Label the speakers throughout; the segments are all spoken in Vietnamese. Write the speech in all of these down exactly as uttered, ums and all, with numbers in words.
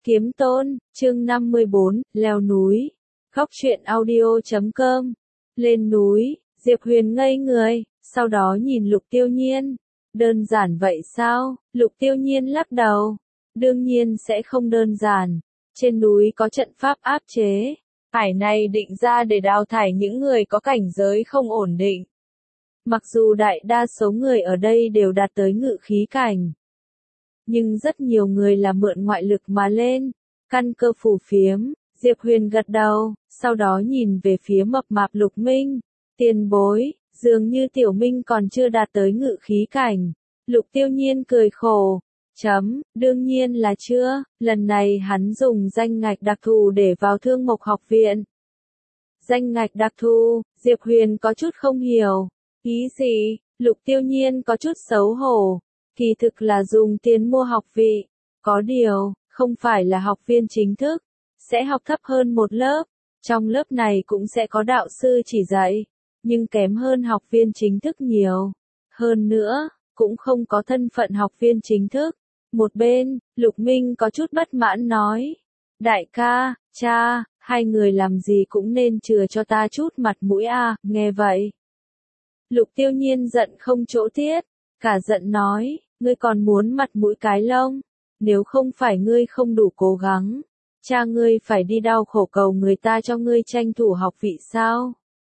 Speaker 1: Kiếm Tôn, chương năm mươi bốn, leo núi. Khóc chuyện audio chấm com. Lên núi, Diệp Huyền ngây người, sau đó nhìn Lục Tiêu Nhiên. Đơn giản vậy sao? Lục Tiêu Nhiên lắc đầu. Đương nhiên sẽ không đơn giản. Trên núi có trận pháp áp chế. Hải này định ra để đào thải những người có cảnh giới không ổn định. Mặc dù đại đa số người ở đây đều đạt tới ngự khí cảnh. Nhưng rất nhiều người là mượn ngoại lực mà lên. Căn cơ phù phiếm, Diệp Huyền gật đầu, sau đó nhìn về phía mập mạp Lục Minh. Tiền bối, dường như Tiểu Minh còn chưa đạt tới ngự khí cảnh. Lục Tiêu Nhiên cười khổ. Chấm, đương nhiên là chưa, lần này hắn dùng danh ngạch đặc thù để vào Thương Mộc học viện. Danh ngạch đặc thù, Diệp Huyền có chút không hiểu. Ý gì? Lục Tiêu Nhiên có chút xấu hổ. Kỳ thực là dùng tiền mua học vị. Có điều, không phải là học viên chính thức. Sẽ học thấp hơn một lớp. Trong lớp này cũng sẽ có đạo sư chỉ dạy. Nhưng kém hơn học viên chính thức nhiều. Hơn nữa, cũng không có thân phận học viên chính thức. Một bên, Lục Minh có chút bất mãn nói. Đại ca, cha, hai người làm gì cũng nên chừa cho ta chút mặt mũi à, nghe vậy. Lục Tiêu Nhiên giận không chỗ tiết. Cả giận nói, ngươi còn muốn mặt mũi cái lông. Nếu không phải ngươi không đủ cố gắng, cha ngươi phải đi đau khổ cầu người ta cho ngươi tranh thủ học vị sao?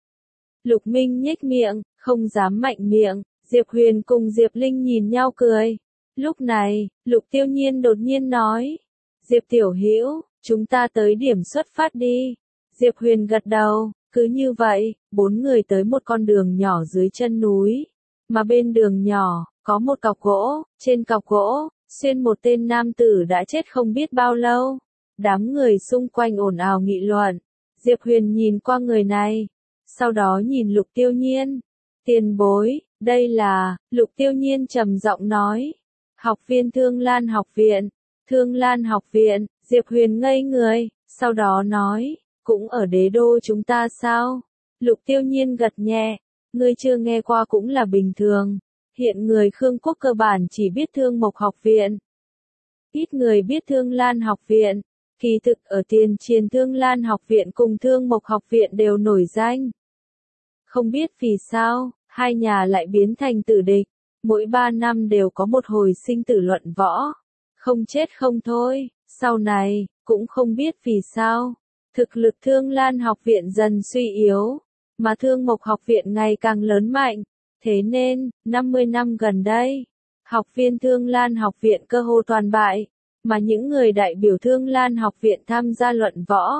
Speaker 1: Lục Minh nhếch miệng, không dám mạnh miệng. Diệp Huyền cùng Diệp Linh nhìn nhau cười. Lúc này, Lục Tiêu Nhiên đột nhiên nói. Diệp Tiểu Hữu, chúng ta tới điểm xuất phát đi. Diệp Huyền gật đầu, cứ như vậy, bốn người tới một con đường nhỏ dưới chân núi. Mà bên đường nhỏ, có một cọc gỗ, trên cọc gỗ, xuyên một tên nam tử đã chết không biết bao lâu. Đám người xung quanh ồn ào nghị luận. Diệp Huyền nhìn qua người này, sau đó nhìn Lục Tiêu Nhiên. Tiền bối, đây là, Lục Tiêu Nhiên trầm giọng nói. Học viên Thương Lan học viện. Thương Lan học viện, Diệp Huyền ngây người, sau đó nói, cũng ở đế đô chúng ta sao? Lục Tiêu Nhiên gật nhẹ, ngươi chưa nghe qua cũng là bình thường. Hiện người Khương quốc cơ bản chỉ biết Thương Mộc học viện. Ít người biết Thương Lan học viện. Kỳ thực ở tiền triền Thương Lan học viện cùng Thương Mộc học viện đều nổi danh. Không biết vì sao, hai nhà lại biến thành tử địch. Mỗi ba năm đều có một hồi sinh tử luận võ. Không chết không thôi, sau này, cũng không biết vì sao. Thực lực Thương Lan học viện dần suy yếu, mà Thương Mộc học viện ngày càng lớn mạnh. Thế nên, năm mươi năm gần đây, học viên Thương Lan học viện cơ hồ toàn bại, mà những người đại biểu Thương Lan học viện tham gia luận võ,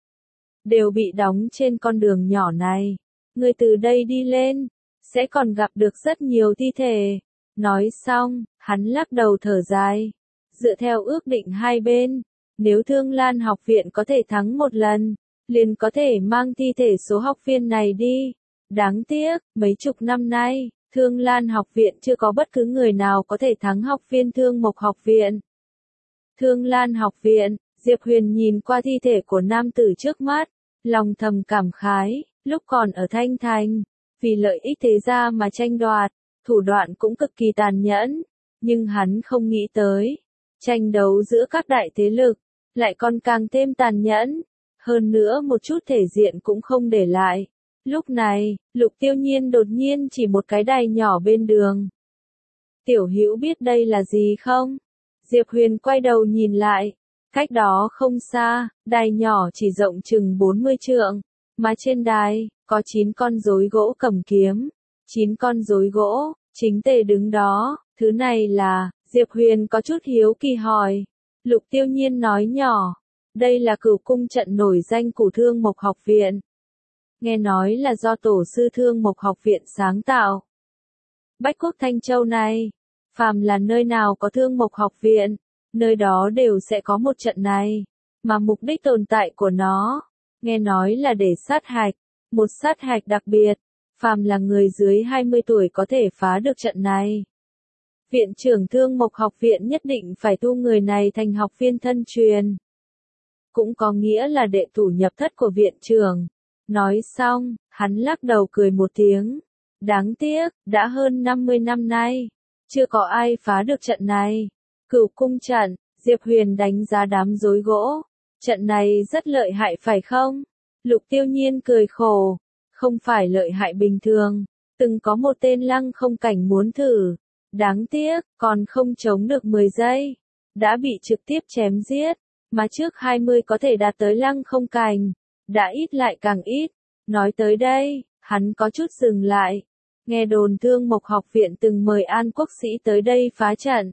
Speaker 1: đều bị đóng trên con đường nhỏ này. Người từ đây đi lên, sẽ còn gặp được rất nhiều thi thể. Nói xong, hắn lắc đầu thở dài. Dựa theo ước định hai bên, nếu Thương Lan học viện có thể thắng một lần, liền có thể mang thi thể số học viên này đi. Đáng tiếc, mấy chục năm nay, Thương Lan học viện chưa có bất cứ người nào có thể thắng học viên Thương Mộc học viện. Thương Lan học viện, Diệp Huyền nhìn qua thi thể của nam tử trước mắt, lòng thầm cảm khái, lúc còn ở Thanh Thành, vì lợi ích thế gia mà tranh đoạt, thủ đoạn cũng cực kỳ tàn nhẫn, nhưng hắn không nghĩ tới, tranh đấu giữa các đại thế lực, lại còn càng thêm tàn nhẫn, hơn nữa một chút thể diện cũng không để lại. Lúc này, Lục Tiêu Nhiên đột nhiên chỉ một cái đài nhỏ bên đường. Tiểu Hữu biết đây là gì không? Diệp Huyền quay đầu nhìn lại, cách đó không xa, đài nhỏ chỉ rộng chừng bốn mươi trượng, mà trên đài, có chín con rối gỗ cầm kiếm, chín con rối gỗ, chính tề đứng đó, thứ này là, Diệp Huyền có chút hiếu kỳ hỏi. Lục Tiêu Nhiên nói nhỏ, đây là cửu cung trận nổi danh của Thương Mộc học viện. Nghe nói là do tổ sư Thương Mộc học viện sáng tạo. Bách Quốc Thanh Châu này, phàm là nơi nào có Thương Mộc học viện, nơi đó đều sẽ có một trận này, mà mục đích tồn tại của nó, nghe nói là để sát hạch, một sát hạch đặc biệt, phàm là người dưới hai mươi tuổi có thể phá được trận này. Viện trưởng Thương Mộc học viện nhất định phải thu người này thành học viên thân truyền. Cũng có nghĩa là đệ tử nhập thất của viện trưởng. Nói xong, hắn lắc đầu cười một tiếng. Đáng tiếc, đã hơn năm mươi năm nay, chưa có ai phá được trận này. Cửu cung trận, Diệp Huyền đánh giá đám rối gỗ. Trận này rất lợi hại phải không? Lục Tiêu Nhiên cười khổ. Không phải lợi hại bình thường. Từng có một tên lăng không cảnh muốn thử. Đáng tiếc, còn không chống được mười giây. Đã bị trực tiếp chém giết. Mà trước hai mươi có thể đạt tới lăng không cảnh. Đã ít lại càng ít. Nói tới đây, hắn có chút dừng lại. Nghe đồn Thương Mộc học viện từng mời An Quốc Sĩ tới đây phá trận.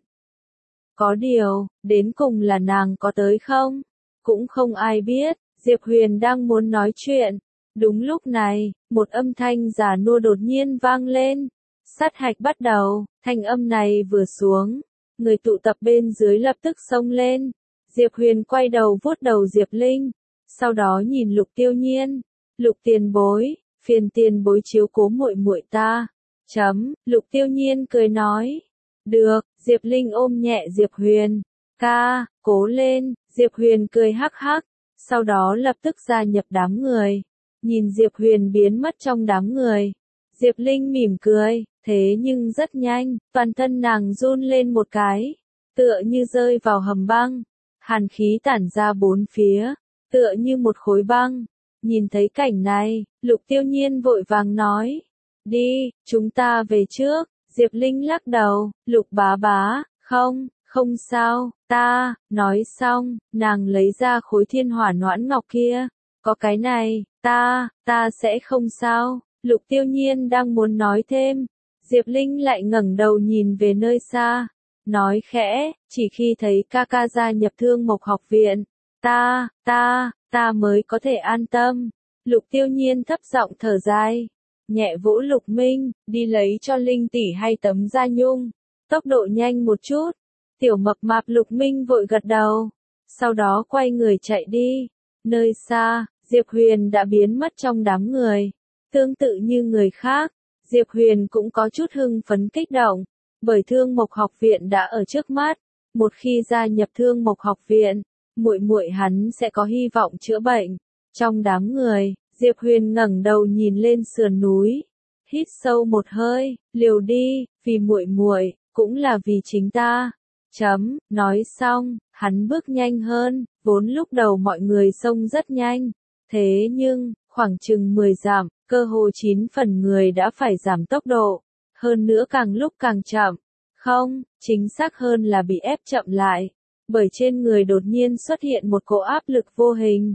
Speaker 1: Có điều, đến cùng là nàng có tới không? Cũng không ai biết. Diệp Huyền đang muốn nói chuyện. Đúng lúc này, một âm thanh già nua đột nhiên vang lên. Sát hạch bắt đầu. Thanh âm này vừa xuống, người tụ tập bên dưới lập tức xông lên. Diệp Huyền quay đầu vuốt đầu Diệp Linh. Sau đó nhìn Lục Tiêu Nhiên. Lục tiền bối, phiền tiền bối chiếu cố muội muội ta. Chấm, Lục Tiêu Nhiên cười nói. Được, Diệp Linh ôm nhẹ Diệp Huyền. Ca, cố lên, Diệp Huyền cười hắc hắc. Sau đó lập tức gia nhập đám người. Nhìn Diệp Huyền biến mất trong đám người. Diệp Linh mỉm cười, thế nhưng rất nhanh, toàn thân nàng run lên một cái. Tựa như rơi vào hầm băng. Hàn khí tản ra bốn phía. Tựa như một khối băng. Nhìn thấy cảnh này, Lục Tiêu Nhiên vội vàng nói. Đi, chúng ta về trước. Diệp Linh lắc đầu, Lục bá bá, không, không sao, ta, nói xong, nàng lấy ra khối thiên hỏa noãn ngọc kia. Có cái này, ta, ta sẽ không sao. Lục Tiêu Nhiên đang muốn nói thêm. Diệp Linh lại ngẩng đầu nhìn về nơi xa. Nói khẽ, chỉ khi thấy ca ca gia nhập Thương Mộc học viện. Ta, ta, ta mới có thể an tâm. Lục Tiêu Nhiên thấp giọng thở dài. Nhẹ vỗ Lục Minh, đi lấy cho Linh tỷ hai tấm da nhung. Tốc độ nhanh một chút. Tiểu mập mạp Lục Minh vội gật đầu. Sau đó quay người chạy đi. Nơi xa, Diệp Huyền đã biến mất trong đám người. Tương tự như người khác, Diệp Huyền cũng có chút hưng phấn kích động. Bởi Thương Mộc học viện đã ở trước mắt. Một khi gia nhập Thương Mộc học viện, muội muội hắn sẽ có hy vọng chữa bệnh. Trong đám người, Diệp Huyền ngẩng đầu nhìn lên sườn núi, hít sâu một hơi, liều đi, vì muội muội, cũng là vì chính ta. Chấm, nói xong, hắn bước nhanh hơn, vốn lúc đầu mọi người xông rất nhanh. Thế nhưng, khoảng chừng mười dặm, cơ hồ chín phần người đã phải giảm tốc độ. Hơn nữa càng lúc càng chậm. Không, chính xác hơn là bị ép chậm lại. Bởi trên người đột nhiên xuất hiện một cỗ áp lực vô hình.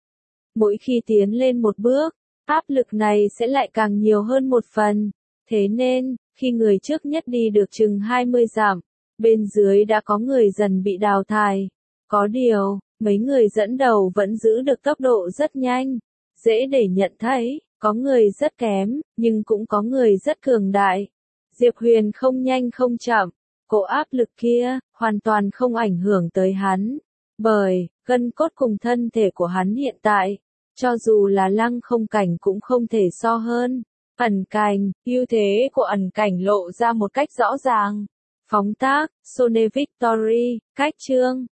Speaker 1: Mỗi khi tiến lên một bước, áp lực này sẽ lại càng nhiều hơn một phần. Thế nên, khi người trước nhất đi được chừng hai mươi dặm, bên dưới đã có người dần bị đào thải. Có điều, mấy người dẫn đầu vẫn giữ được tốc độ rất nhanh. Dễ để nhận thấy, có người rất kém, nhưng cũng có người rất cường đại. Diệp Huyền không nhanh không chậm. Cỗ áp lực kia, hoàn toàn không ảnh hưởng tới hắn. Bởi, gân cốt cùng thân thể của hắn hiện tại, cho dù là lăng không cảnh cũng không thể so hơn. Ẩn cảnh, ưu thế của ẩn cảnh lộ ra một cách rõ ràng. Phóng tác, Sone Victory, cách chương.